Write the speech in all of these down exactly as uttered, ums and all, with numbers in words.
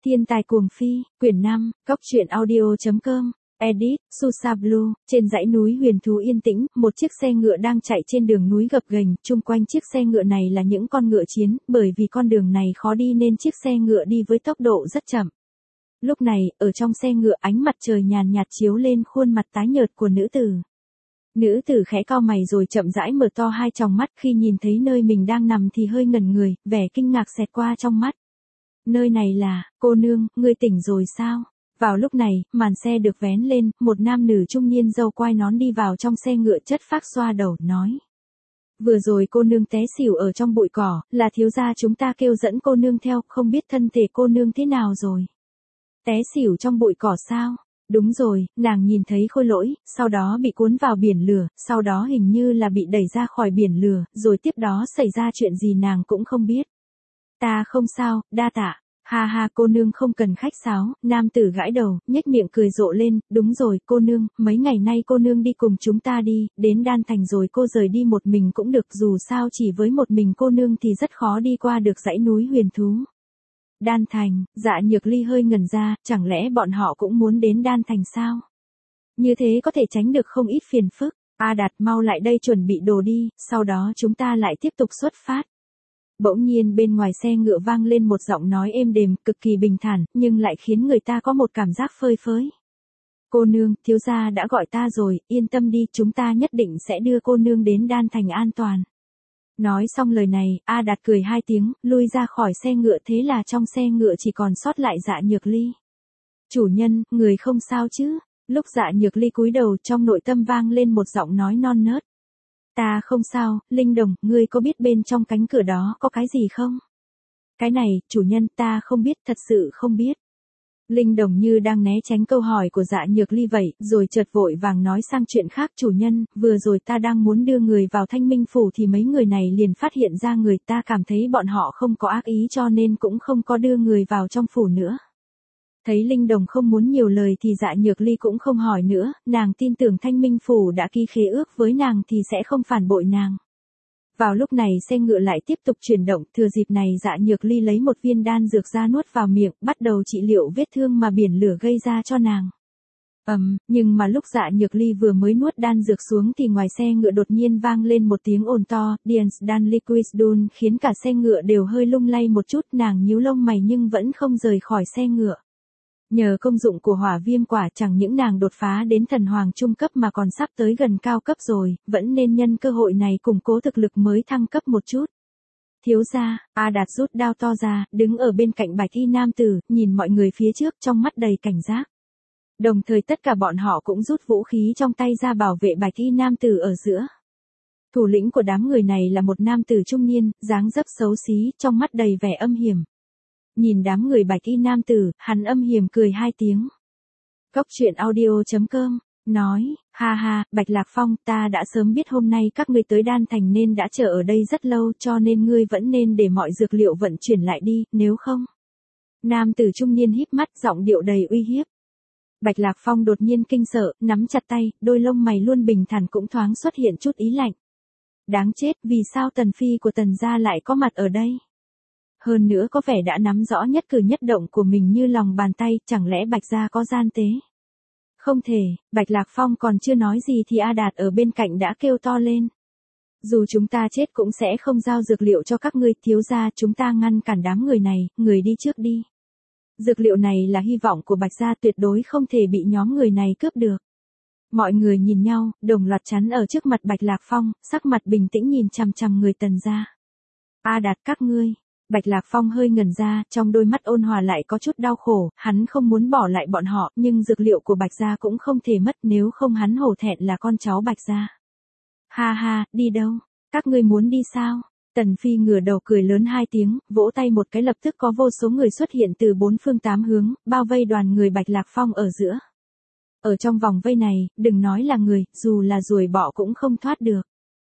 Thiên tài cuồng phi, quyển năm, góc truyện audio.com, edit, Susa Blue, trên dãy núi huyền thú yên tĩnh, một chiếc xe ngựa đang chạy trên đường núi gập ghềnh, chung quanh chiếc xe ngựa này là những con ngựa chiến, bởi vì con đường này khó đi nên chiếc xe ngựa đi với tốc độ rất chậm. Lúc này, ở trong xe ngựa ánh mặt trời nhàn nhạt chiếu lên khuôn mặt tái nhợt của nữ tử. Nữ tử khẽ cau mày rồi chậm rãi mở to hai tròng mắt, khi nhìn thấy nơi mình đang nằm thì hơi ngẩn người, vẻ kinh ngạc xẹt qua trong mắt. Nơi này là, cô nương, ngươi tỉnh rồi sao? Vào lúc này, màn xe được vén lên, một nam nữ trung niên râu quai nón đi vào trong xe ngựa chất phác xoa đầu, nói. Vừa rồi cô nương té xỉu ở trong bụi cỏ, là thiếu gia chúng ta kêu dẫn cô nương theo, không biết thân thể cô nương thế nào rồi. Té xỉu trong bụi cỏ sao? Đúng rồi, nàng nhìn thấy khôi lỗi, sau đó bị cuốn vào biển lửa, sau đó hình như là bị đẩy ra khỏi biển lửa, rồi tiếp đó xảy ra chuyện gì nàng cũng không biết. Ta không sao, đa tạ. Ha ha, cô nương không cần khách sáo, nam tử gãi đầu, nhếch miệng cười rộ lên, đúng rồi, cô nương, mấy ngày nay cô nương đi cùng chúng ta đi, đến Đan Thành rồi cô rời đi một mình cũng được, dù sao chỉ với một mình cô nương thì rất khó đi qua được dãy núi huyền thú. Đan Thành, Dạ Nhược Ly hơi ngẩn ra, chẳng lẽ bọn họ cũng muốn đến Đan Thành sao? Như thế có thể tránh được không ít phiền phức. A Đạt, mau lại đây chuẩn bị đồ đi, sau đó chúng ta lại tiếp tục xuất phát. Bỗng nhiên bên ngoài xe ngựa vang lên một giọng nói êm đềm, cực kỳ bình thản, nhưng lại khiến người ta có một cảm giác phơi phới. Cô nương, thiếu gia đã gọi ta rồi, yên tâm đi, chúng ta nhất định sẽ đưa cô nương đến Đan Thành an toàn. Nói xong lời này, A Đạt cười hai tiếng, lui ra khỏi xe ngựa, thế là trong xe ngựa chỉ còn sót lại Dạ Nhược Ly. Chủ nhân, người không sao chứ? Lúc Dạ Nhược Ly cúi đầu, trong nội tâm vang lên một giọng nói non nớt. Ta không sao, Linh Đồng, ngươi có biết bên trong cánh cửa đó có cái gì không? Cái này, chủ nhân, ta không biết, thật sự không biết. Linh Đồng như đang né tránh câu hỏi của Dạ Nhược Ly vậy, rồi chợt vội vàng nói sang chuyện khác, chủ nhân, vừa rồi ta đang muốn đưa người vào Thanh Minh Phủ thì mấy người này liền phát hiện ra người, ta cảm thấy bọn họ không có ác ý cho nên cũng không có đưa người vào trong phủ nữa. Thấy Linh Đồng không muốn nhiều lời thì Dạ Nhược Ly cũng không hỏi nữa, nàng tin tưởng Thanh Minh Phủ đã ký khế ước với nàng thì sẽ không phản bội nàng. Vào lúc này xe ngựa lại tiếp tục chuyển động, thừa dịp này Dạ Nhược Ly lấy một viên đan dược ra nuốt vào miệng, bắt đầu trị liệu vết thương mà biển lửa gây ra cho nàng. Ầm, um, nhưng mà lúc Dạ Nhược Ly vừa mới nuốt đan dược xuống thì ngoài xe ngựa đột nhiên vang lên một tiếng ồn to, Dance Dan Liquid Dun, khiến cả xe ngựa đều hơi lung lay một chút, nàng nhíu lông mày nhưng vẫn không rời khỏi xe ngựa. Nhờ công dụng của hỏa viêm quả, chẳng những nàng đột phá đến thần hoàng trung cấp mà còn sắp tới gần cao cấp rồi, vẫn nên nhân cơ hội này củng cố thực lực mới thăng cấp một chút. Thiếu gia, A Đạt rút đao to ra, đứng ở bên cạnh bạch y nam tử, nhìn mọi người phía trước trong mắt đầy cảnh giác. Đồng thời tất cả bọn họ cũng rút vũ khí trong tay ra bảo vệ bạch y nam tử ở giữa. Thủ lĩnh của đám người này là một nam tử trung niên, dáng dấp xấu xí, trong mắt đầy vẻ âm hiểm. Nhìn đám người bạch y nam tử, hắn âm hiểm cười hai tiếng. Góc truyện audio.com, nói, ha ha, Bạch Lạc Phong, ta đã sớm biết hôm nay các ngươi tới Đan Thành nên đã chờ ở đây rất lâu, cho nên ngươi vẫn nên để mọi dược liệu vận chuyển lại đi, nếu không. Nam tử trung niên híp mắt, giọng điệu đầy uy hiếp. Bạch Lạc Phong đột nhiên kinh sợ, nắm chặt tay, đôi lông mày luôn bình thản cũng thoáng xuất hiện chút ý lạnh. Đáng chết, vì sao tần phi của tần gia lại có mặt ở đây? Hơn nữa có vẻ đã nắm rõ nhất cử nhất động của mình như lòng bàn tay, chẳng lẽ Bạch gia có gian tế? Không thể, Bạch Lạc Phong còn chưa nói gì thì A Đạt ở bên cạnh đã kêu to lên. Dù chúng ta chết cũng sẽ không giao dược liệu cho các ngươi, thiếu gia, chúng ta ngăn cản đám người này, người đi trước đi. Dược liệu này là hy vọng của Bạch gia, tuyệt đối không thể bị nhóm người này cướp được. Mọi người nhìn nhau, đồng loạt chắn ở trước mặt Bạch Lạc Phong, sắc mặt bình tĩnh nhìn chằm chằm người tần gia. A Đạt, các ngươi. Bạch Lạc Phong hơi ngẩn ra, trong đôi mắt ôn hòa lại có chút đau khổ, hắn không muốn bỏ lại bọn họ, nhưng dược liệu của Bạch gia cũng không thể mất, nếu không hắn hổ thẹn là con cháu Bạch gia. Ha ha, đi đâu? Các ngươi muốn đi sao? Tần Phi ngửa đầu cười lớn hai tiếng, vỗ tay một cái lập tức có vô số người xuất hiện từ bốn phương tám hướng, bao vây đoàn người Bạch Lạc Phong ở giữa. Ở trong vòng vây này, đừng nói là người, dù là ruồi bọ cũng không thoát được.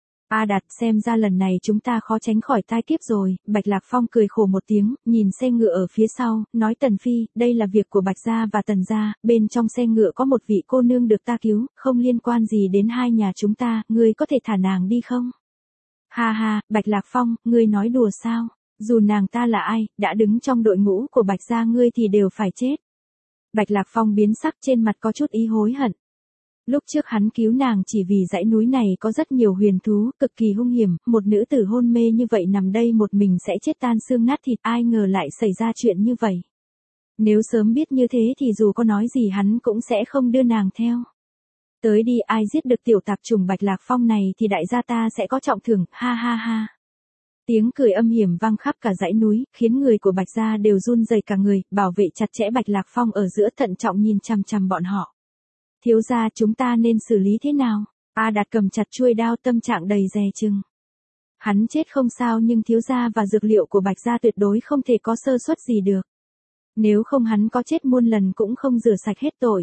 A Đạt, xem ra lần này chúng ta khó tránh khỏi tai kiếp rồi. Bạch Lạc Phong cười khổ một tiếng, nhìn xe ngựa ở phía sau, nói Tần Phi, đây là việc của Bạch gia và Tần gia, bên trong xe ngựa có một vị cô nương được ta cứu, không liên quan gì đến hai nhà chúng ta, ngươi có thể thả nàng đi không? Ha ha, Bạch Lạc Phong, ngươi nói đùa sao? Dù nàng ta là ai, đã đứng trong đội ngũ của Bạch gia ngươi thì đều phải chết. Bạch Lạc Phong biến sắc, trên mặt có chút ý hối hận. Lúc trước hắn cứu nàng chỉ vì dãy núi này có rất nhiều huyền thú, cực kỳ hung hiểm, một nữ tử hôn mê như vậy nằm đây một mình sẽ chết tan xương nát thịt, ai ngờ lại xảy ra chuyện như vậy. Nếu sớm biết như thế thì dù có nói gì hắn cũng sẽ không đưa nàng theo. Tới đi, ai giết được tiểu tạp trùng Bạch Lạc Phong này thì đại gia ta sẽ có trọng thưởng, ha ha ha. Tiếng cười âm hiểm vang khắp cả dãy núi, khiến người của Bạch gia đều run rẩy cả người, bảo vệ chặt chẽ Bạch Lạc Phong ở giữa thận trọng nhìn chằm chằm bọn họ. Thiếu gia, chúng ta nên xử lý thế nào? A Đạt cầm chặt chuôi đao, tâm trạng đầy dè chừng. Hắn chết không sao nhưng thiếu gia và dược liệu của Bạch gia tuyệt đối không thể có sơ suất gì được. Nếu không hắn có chết muôn lần cũng không rửa sạch hết tội.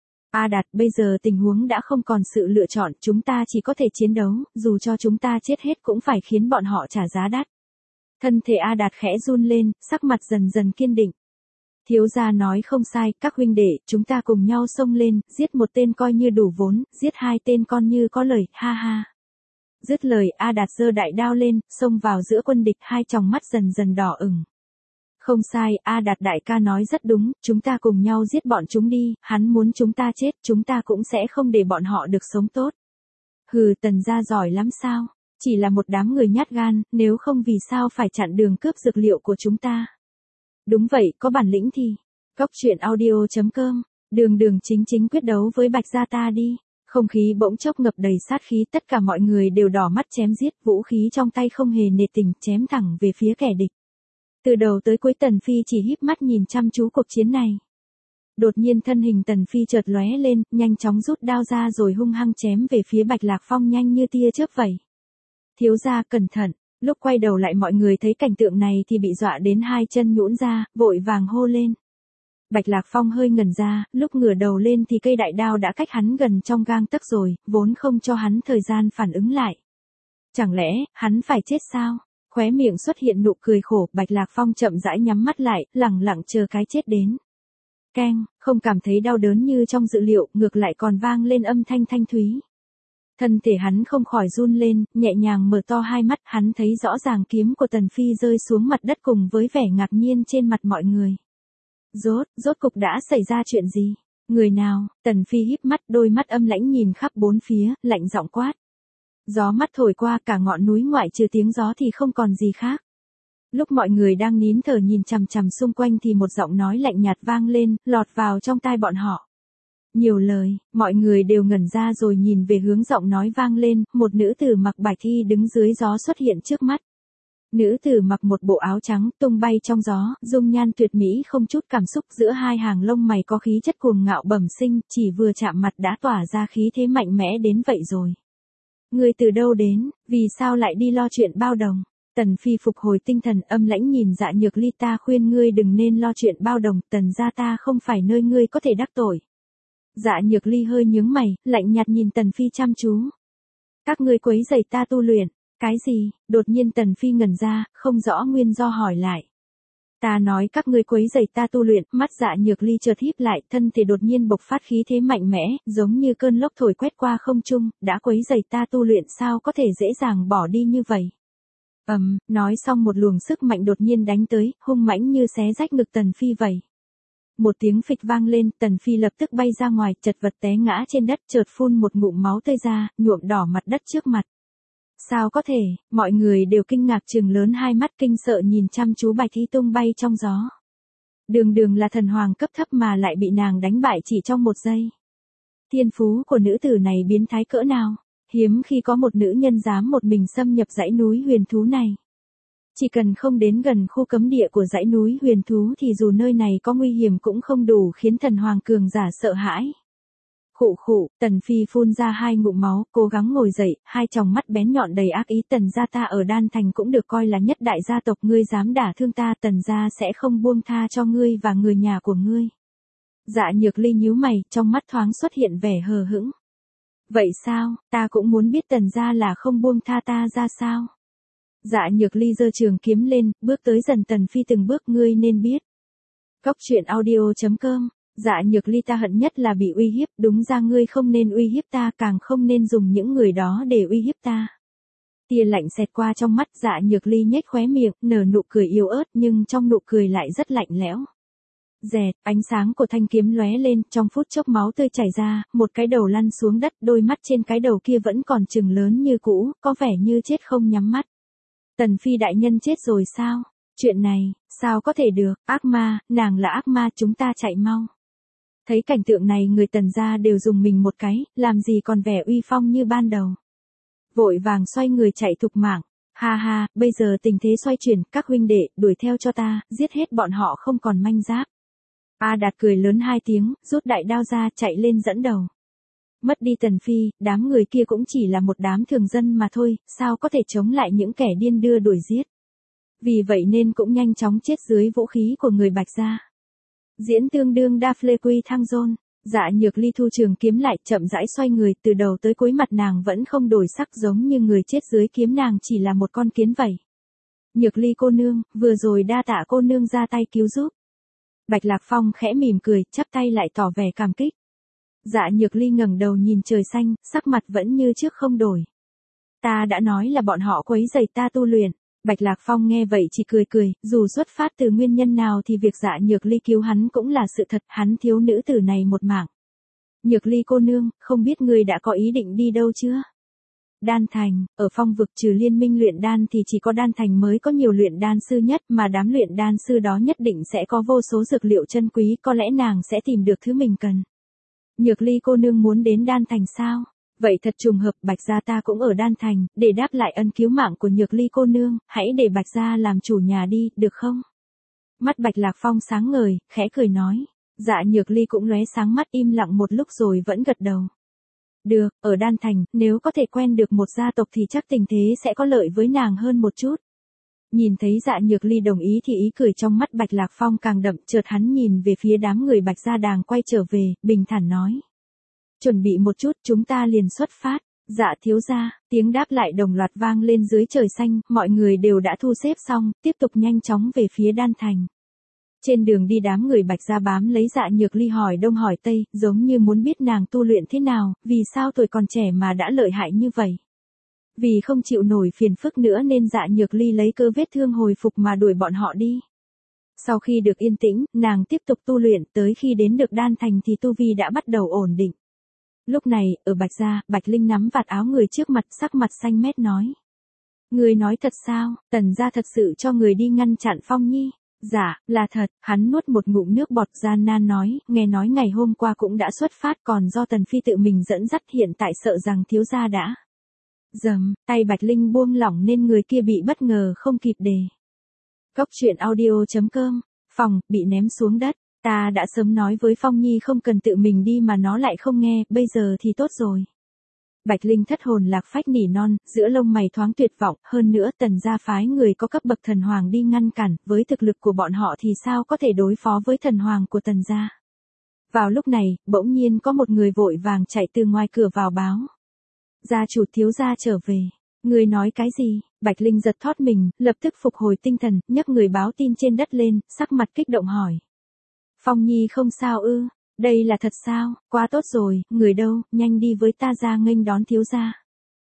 A Đạt, bây giờ tình huống đã không còn sự lựa chọn, chúng ta chỉ có thể chiến đấu, dù cho chúng ta chết hết cũng phải khiến bọn họ trả giá đắt. Thân thể A Đạt khẽ run lên, sắc mặt dần dần kiên định. Thiếu gia nói không sai, các huynh đệ, chúng ta cùng nhau xông lên, giết một tên coi như đủ vốn, giết hai tên con như có lời, ha ha. Dứt lời, A Đạt giơ đại đao lên, xông vào giữa quân địch, hai tròng mắt dần dần đỏ ửng. Không sai, A Đạt đại ca nói rất đúng, chúng ta cùng nhau giết bọn chúng đi, hắn muốn chúng ta chết, chúng ta cũng sẽ không để bọn họ được sống tốt. Hừ, Tần gia giỏi lắm sao, chỉ là một đám người nhát gan, nếu không vì sao phải chặn đường cướp dược liệu của chúng ta. Đúng vậy, có bản lĩnh thì. Cóc truyện audio chấm com, đường đường chính chính quyết đấu với Bạch gia ta đi. Không khí bỗng chốc ngập đầy sát khí, tất cả mọi người đều đỏ mắt chém giết, vũ khí trong tay không hề nề tình, chém thẳng về phía kẻ địch. Từ đầu tới cuối Tần Phi chỉ híp mắt nhìn chăm chú cuộc chiến này. Đột nhiên thân hình Tần Phi chợt lóe lên, nhanh chóng rút đao ra rồi hung hăng chém về phía Bạch Lạc Phong nhanh như tia chớp vậy. Thiếu gia cẩn thận, lúc quay đầu lại mọi người thấy cảnh tượng này thì bị dọa đến hai chân nhũn ra, vội vàng hô lên. Bạch Lạc Phong hơi ngẩn ra, lúc ngửa đầu lên thì cây đại đao đã cách hắn gần trong gang tấc rồi, vốn không cho hắn thời gian phản ứng lại. Chẳng lẽ, hắn phải chết sao? Khóe miệng xuất hiện nụ cười khổ, Bạch Lạc Phong chậm rãi nhắm mắt lại, lẳng lặng chờ cái chết đến. Keng, không cảm thấy đau đớn như trong dự liệu, ngược lại còn vang lên âm thanh thanh thúy. Thân thể hắn không khỏi run lên, nhẹ nhàng mở to hai mắt, hắn thấy rõ ràng kiếm của Tần Phi rơi xuống mặt đất cùng với vẻ ngạc nhiên trên mặt mọi người. Rốt, rốt cục đã xảy ra chuyện gì? Người nào? Tần Phi híp mắt, đôi mắt âm lãnh nhìn khắp bốn phía, lạnh giọng quát. Gió mắt thổi qua, cả ngọn núi ngoại trừ tiếng gió thì không còn gì khác. Lúc mọi người đang nín thở nhìn chằm chằm xung quanh thì một giọng nói lạnh nhạt vang lên, lọt vào trong tai bọn họ. Nhiều lời, mọi người đều ngẩn ra rồi nhìn về hướng giọng nói vang lên, một nữ tử mặc bạch y đứng dưới gió xuất hiện trước mắt. Nữ tử mặc một bộ áo trắng, tung bay trong gió, dung nhan tuyệt mỹ không chút cảm xúc, giữa hai hàng lông mày có khí chất cuồng ngạo bẩm sinh, chỉ vừa chạm mặt đã tỏa ra khí thế mạnh mẽ đến vậy rồi. Người từ đâu đến, vì sao lại đi lo chuyện bao đồng? Tần Phi phục hồi tinh thần, âm lãnh nhìn Dạ Nhược Ly, ta khuyên ngươi đừng nên lo chuyện bao đồng, Tần gia ta không phải nơi ngươi có thể đắc tội. Dạ Nhược Ly hơi nhướng mày, lạnh nhạt nhìn Tần Phi chăm chú. Các ngươi quấy rầy ta tu luyện, cái gì? Đột nhiên Tần Phi ngẩn ra, không rõ nguyên do hỏi lại. Ta nói các ngươi quấy rầy ta tu luyện, mắt Dạ Nhược Ly chợt híp lại, thân thể đột nhiên bộc phát khí thế mạnh mẽ, giống như cơn lốc thổi quét qua không trung, đã quấy rầy ta tu luyện sao có thể dễ dàng bỏ đi như vậy. Ầm, um, nói xong một luồng sức mạnh đột nhiên đánh tới, hung mãnh như xé rách ngực Tần Phi vậy. Một tiếng phịch vang lên, Tần Phi lập tức bay ra ngoài, chật vật té ngã trên đất, chợt phun một ngụm máu tươi ra, nhuộm đỏ mặt đất trước mặt. Sao có thể? Mọi người đều kinh ngạc trừng lớn hai mắt kinh sợ nhìn chăm chú Bạch Y tung bay trong gió. Đường đường là thần hoàng cấp thấp mà lại bị nàng đánh bại chỉ trong một giây. Thiên phú của nữ tử này biến thái cỡ nào? Hiếm khi có một nữ nhân dám một mình xâm nhập dãy núi huyền thú này. Chỉ cần không đến gần khu cấm địa của dãy núi huyền thú thì dù nơi này có nguy hiểm cũng không đủ khiến thần hoàng cường giả sợ hãi. Khụ khụ, Tần Phi phun ra hai ngụm máu, cố gắng ngồi dậy, hai tròng mắt bén nhọn đầy ác ý. Tần gia ta ở Đan Thành cũng được coi là nhất đại gia tộc, ngươi dám đả thương ta, Tần gia sẽ không buông tha cho ngươi và người nhà của ngươi. Dạ Nhược Ly nhíu mày, trong mắt thoáng xuất hiện vẻ hờ hững. Vậy sao, ta cũng muốn biết Tần gia là không buông tha ta ra sao? Dạ Nhược Ly giơ trường kiếm lên, bước tới dần Tần Phi từng bước, ngươi nên biết. Cóc truyện audio chấm com, Dạ Nhược Ly, ta hận nhất là bị uy hiếp, đúng ra ngươi không nên uy hiếp ta, càng không nên dùng những người đó để uy hiếp ta. Tia lạnh xẹt qua trong mắt, Dạ Nhược Ly nhếch khóe miệng, nở nụ cười yếu ớt nhưng trong nụ cười lại rất lạnh lẽo. Rẹt, ánh sáng của thanh kiếm lóe lên, trong phút chốc máu tươi chảy ra, một cái đầu lăn xuống đất, đôi mắt trên cái đầu kia vẫn còn trừng lớn như cũ, có vẻ như chết không nhắm mắt. Tần Phi đại nhân chết rồi sao? Chuyện này, sao có thể được, ác ma, nàng là ác ma, chúng ta chạy mau. Thấy cảnh tượng này người Tần gia đều dùng mình một cái, làm gì còn vẻ uy phong như ban đầu. Vội vàng xoay người chạy thục mạng. Ha ha, bây giờ tình thế xoay chuyển, các huynh đệ, đuổi theo cho ta, giết hết bọn họ không còn manh giáp. A Đạt cười lớn hai tiếng, rút đại đao ra, chạy lên dẫn đầu. Mất đi Tần Phi, đám người kia cũng chỉ là một đám thường dân mà thôi, sao có thể chống lại những kẻ điên đưa đuổi giết. Vì vậy nên cũng nhanh chóng chết dưới vũ khí của người Bạch gia. Diễn tương đương Daflequi thăng Zone. Dạ Nhược Ly thu trường kiếm lại, chậm rãi xoay người, từ đầu tới cuối mặt nàng vẫn không đổi sắc, giống như người chết dưới kiếm nàng chỉ là một con kiến vậy. Nhược Ly cô nương, vừa rồi đa tạ cô nương ra tay cứu giúp. Bạch Lạc Phong khẽ mỉm cười, chắp tay lại tỏ vẻ cảm kích. Dạ Nhược Ly ngẩng đầu nhìn trời xanh, sắc mặt vẫn như trước không đổi. Ta đã nói là bọn họ quấy rầy ta tu luyện. Bạch Lạc Phong nghe vậy chỉ cười cười, dù xuất phát từ nguyên nhân nào thì việc Dạ Nhược Ly cứu hắn cũng là sự thật, hắn thiếu nữ tử này một mạng. Nhược Ly cô nương, không biết ngươi đã có ý định đi đâu chưa? Đan Thành, ở phong vực trừ liên minh luyện đan thì chỉ có Đan Thành mới có nhiều luyện đan sư nhất, mà đám luyện đan sư đó nhất định sẽ có vô số dược liệu chân quý, có lẽ nàng sẽ tìm được thứ mình cần. Nhược Ly cô nương muốn đến Đan Thành sao? Vậy thật trùng hợp, Bạch gia ta cũng ở Đan Thành, để đáp lại ân cứu mạng của Nhược Ly cô nương, hãy để Bạch gia làm chủ nhà đi, được không? Mắt Bạch Lạc Phong sáng ngời, khẽ cười nói. Dạ Nhược Ly cũng lóe sáng mắt, im lặng một lúc rồi vẫn gật đầu. Được, ở Đan Thành, nếu có thể quen được một gia tộc thì chắc tình thế sẽ có lợi với nàng hơn một chút. Nhìn thấy Dạ Nhược Ly đồng ý thì ý cười trong mắt Bạch Lạc Phong càng đậm, chợt hắn nhìn về phía đám người Bạch gia đàng quay trở về, bình thản nói. Chuẩn bị một chút, chúng ta liền xuất phát. Dạ thiếu gia, tiếng đáp lại đồng loạt vang lên dưới trời xanh, mọi người đều đã thu xếp xong, tiếp tục nhanh chóng về phía Đan Thành. Trên đường đi đám người Bạch gia bám lấy Dạ Nhược Ly hỏi đông hỏi tây, giống như muốn biết nàng tu luyện thế nào, vì sao tuổi còn trẻ mà đã lợi hại như vậy. Vì không chịu nổi phiền phức nữa nên Dạ Nhược Ly lấy cơ vết thương hồi phục mà đuổi bọn họ đi. Sau khi được yên tĩnh, nàng tiếp tục tu luyện, tới khi đến được Đan Thành thì tu vi đã bắt đầu ổn định. Lúc này, ở Bạch gia, Bạch Linh nắm vạt áo người trước mặt, sắc mặt xanh mét nói. Người nói thật sao, Tần gia thật sự cho người đi ngăn chặn Phong Nhi? Dạ, là thật, hắn nuốt một ngụm nước bọt gian nan nói, nghe nói ngày hôm qua cũng đã xuất phát còn do Tần Phi tự mình dẫn dắt, hiện tại sợ rằng thiếu gia đã. Dầm, tay Bạch Linh buông lỏng nên người kia bị bất ngờ không kịp đề. Cốc truyện audio chấm com, phòng, bị ném xuống đất. Ta đã sớm nói với Phong Nhi không cần tự mình đi mà nó lại không nghe, bây giờ thì tốt rồi. Bạch Linh thất hồn lạc phách nỉ non, giữa lông mày thoáng tuyệt vọng, hơn nữa Tần gia phái người có cấp bậc thần hoàng đi ngăn cản, với thực lực của bọn họ thì sao có thể đối phó với thần hoàng của Tần gia. Vào lúc này, bỗng nhiên có một người vội vàng chạy từ ngoài cửa vào báo. Gia chủ thiếu gia trở về. Người nói cái gì? Bạch Linh giật thót mình, lập tức phục hồi tinh thần, nhấc người báo tin trên đất lên, sắc mặt kích động hỏi. Phong Nhi không sao ư? Đây là thật sao? Quá tốt rồi, người đâu, nhanh đi với ta ra nghênh đón thiếu gia.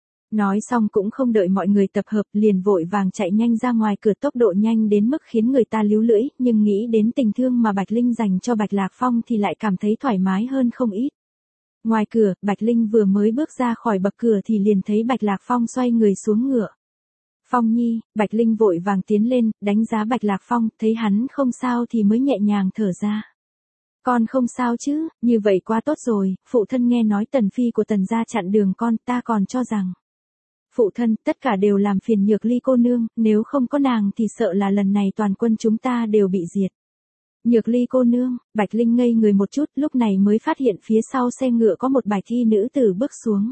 Nói xong cũng không đợi mọi người tập hợp, liền vội vàng chạy nhanh ra ngoài cửa, tốc độ nhanh đến mức khiến người ta líu lưỡi, nhưng nghĩ đến tình thương mà Bạch Linh dành cho Bạch Lạc Phong thì lại cảm thấy thoải mái hơn không ít. Ngoài cửa, Bạch Linh vừa mới bước ra khỏi bậc cửa thì liền thấy Bạch Lạc Phong xoay người xuống ngựa. Phong Nhi, Bạch Linh vội vàng tiến lên, đánh giá Bạch Lạc Phong, thấy hắn không sao thì mới nhẹ nhàng thở ra. Con không sao chứ, như vậy quá tốt rồi, phụ thân nghe nói Tần Phi của Tần gia chặn đường con, ta còn cho rằng. Phụ thân, tất cả đều làm phiền Nhược Ly cô nương, nếu không có nàng thì sợ là lần này toàn quân chúng ta đều bị diệt. Nhược Ly cô nương, Bạch Linh ngây người một chút, lúc này mới phát hiện phía sau xe ngựa có một bài thi nữ tử bước xuống.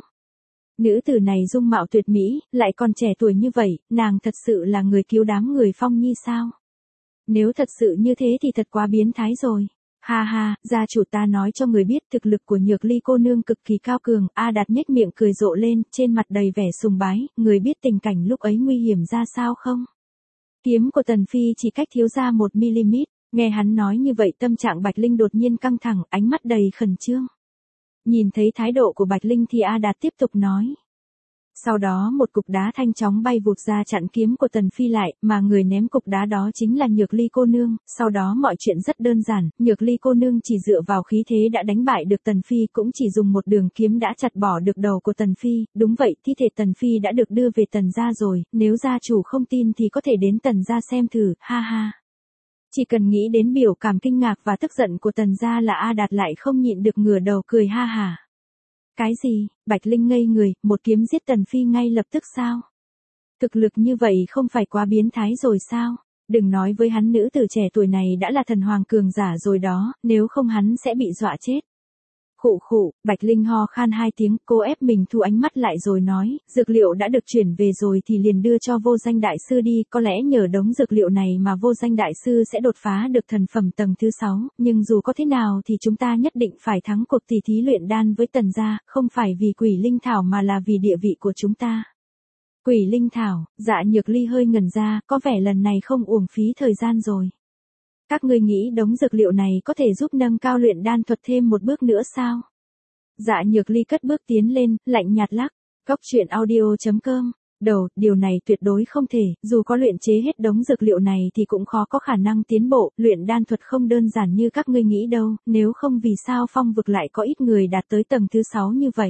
Nữ tử này dung mạo tuyệt mỹ, lại còn trẻ tuổi như vậy, nàng thật sự là người cứu đám người Phong Nhi sao? Nếu thật sự như thế thì thật quá biến thái rồi. Ha ha, gia chủ ta nói cho người biết thực lực của Nhược Ly cô nương cực kỳ cao cường. A Đạt nhếch miệng cười rộ lên, trên mặt đầy vẻ sùng bái, người biết tình cảnh lúc ấy nguy hiểm ra sao không? Kiếm của Tần Phi chỉ cách thiếu gia một mi-li-mét, nghe hắn nói như vậy tâm trạng Bạch Linh đột nhiên căng thẳng, ánh mắt đầy khẩn trương. Nhìn thấy thái độ của Bạch Linh thì A Đạt tiếp tục nói. Sau đó một cục đá thanh chóng bay vụt ra chặn kiếm của Tần Phi lại, mà người ném cục đá đó chính là Nhược Ly cô nương, sau đó mọi chuyện rất đơn giản, Nhược Ly cô nương chỉ dựa vào khí thế đã đánh bại được Tần Phi, cũng chỉ dùng một đường kiếm đã chặt bỏ được đầu của Tần Phi, đúng vậy, thi thể Tần Phi đã được đưa về Tần gia rồi, nếu gia chủ không tin thì có thể đến Tần gia xem thử, ha ha. Chỉ cần nghĩ đến biểu cảm kinh ngạc và tức giận của Tần gia là A Đạt lại không nhịn được ngửa đầu cười ha hả. Cái gì, Bạch Linh ngây người, một kiếm giết Tần Phi ngay lập tức sao? Thực lực như vậy không phải quá biến thái rồi sao? Đừng nói với hắn nữ tử trẻ tuổi này đã là thần hoàng cường giả rồi đó, nếu không hắn sẽ bị dọa chết. Khụ khụ, Bạch Linh ho khan hai tiếng, cô ép mình thu ánh mắt lại rồi nói, dược liệu đã được chuyển về rồi thì liền đưa cho vô danh đại sư đi, có lẽ nhờ đống dược liệu này mà vô danh đại sư sẽ đột phá được thần phẩm tầng thứ sáu, nhưng dù có thế nào thì chúng ta nhất định phải thắng cuộc tỷ thí luyện đan với Tần gia, không phải vì quỷ linh thảo mà là vì địa vị của chúng ta. Quỷ linh thảo, Dạ Nhược Ly hơi ngẩn ra, có vẻ lần này không uổng phí thời gian rồi. Các ngươi nghĩ đống dược liệu này có thể giúp nâng cao luyện đan thuật thêm một bước nữa sao? Dạ Nhược Ly cất bước tiến lên, lạnh nhạt lắc. Góc truyện audio chấm com. Đầu, điều này tuyệt đối không thể, dù có luyện chế hết đống dược liệu này thì cũng khó có khả năng tiến bộ, luyện đan thuật không đơn giản như các ngươi nghĩ đâu, nếu không vì sao phong vực lại có ít người đạt tới tầng thứ sáu như vậy.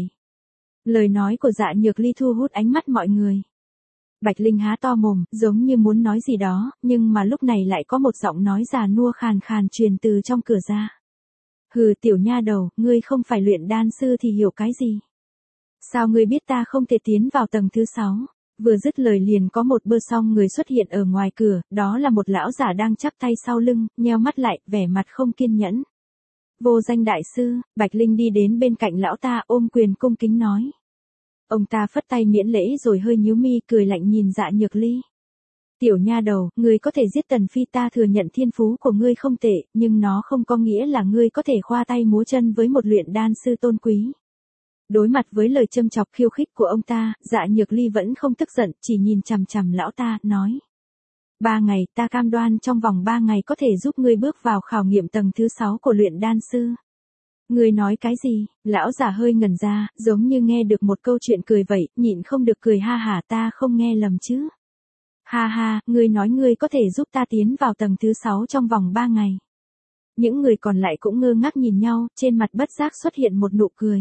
Lời nói của Dạ Nhược Ly thu hút ánh mắt mọi người. Bạch Linh há to mồm, giống như muốn nói gì đó, nhưng mà lúc này lại có một giọng nói già nua khàn khàn truyền từ trong cửa ra. Hừ, tiểu nha đầu, ngươi không phải luyện đan sư thì hiểu cái gì? Sao ngươi biết ta không thể tiến vào tầng thứ sáu? Vừa dứt lời liền có một bơ song người xuất hiện ở ngoài cửa, đó là một lão giả đang chắp tay sau lưng, nheo mắt lại, vẻ mặt không kiên nhẫn. Vô danh đại sư, Bạch Linh đi đến bên cạnh lão ta ôm quyền cung kính nói. Ông ta phất tay miễn lễ rồi hơi nhíu mi cười lạnh nhìn Dạ Nhược Ly. Tiểu nha đầu, ngươi có thể giết Tần Phi, ta thừa nhận thiên phú của ngươi không tệ, nhưng nó không có nghĩa là ngươi có thể khoa tay múa chân với một luyện đan sư tôn quý. Đối mặt với lời châm chọc khiêu khích của ông ta, Dạ Nhược Ly vẫn không tức giận, chỉ nhìn chằm chằm lão ta, nói. Ba ngày, ta cam đoan trong vòng ba ngày có thể giúp ngươi bước vào khảo nghiệm tầng thứ sáu của luyện đan sư. Ngươi nói cái gì? Lão già hơi ngẩn ra, giống như nghe được một câu chuyện cười vậy, nhịn không được cười ha hả, ta không nghe lầm chứ. Ha ha, ngươi nói ngươi có thể giúp ta tiến vào tầng thứ sáu trong vòng ba ngày. Những người còn lại cũng ngơ ngác nhìn nhau, trên mặt bất giác xuất hiện một nụ cười.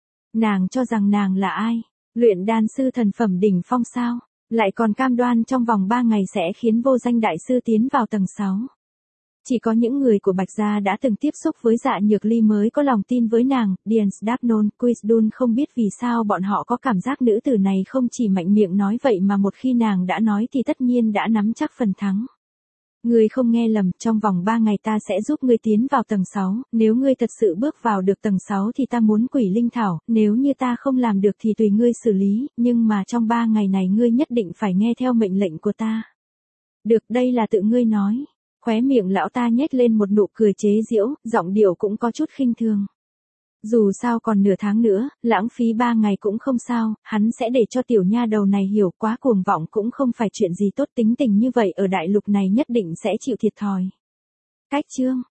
Nàng cho rằng nàng là ai? Luyện đan sư thần phẩm đỉnh phong sao? Lại còn cam đoan trong vòng ba ngày sẽ khiến vô danh đại sư tiến vào tầng sáu. Chỉ có những người của Bạch Gia đã từng tiếp xúc với Dạ Nhược Ly mới có lòng tin với nàng, Điền Đapnon, Quisdun không biết vì sao bọn họ có cảm giác nữ tử này không chỉ mạnh miệng nói vậy mà một khi nàng đã nói thì tất nhiên đã nắm chắc phần thắng. Ngươi không nghe lầm, trong vòng ba ngày ta sẽ giúp ngươi tiến vào tầng sáu, nếu ngươi thật sự bước vào được tầng sáu thì ta muốn quỷ linh thảo, nếu như ta không làm được thì tùy ngươi xử lý, nhưng mà trong ba ngày này ngươi nhất định phải nghe theo mệnh lệnh của ta. Được, đây là tự ngươi nói. Khóe miệng lão ta nhếch lên một nụ cười chế giễu, giọng điệu cũng có chút khinh thường. Dù sao còn nửa tháng nữa, lãng phí ba ngày cũng không sao, hắn sẽ để cho tiểu nha đầu này hiểu quá cuồng vọng cũng không phải chuyện gì tốt, tính tình như vậy ở đại lục này nhất định sẽ chịu thiệt thòi. Cách chương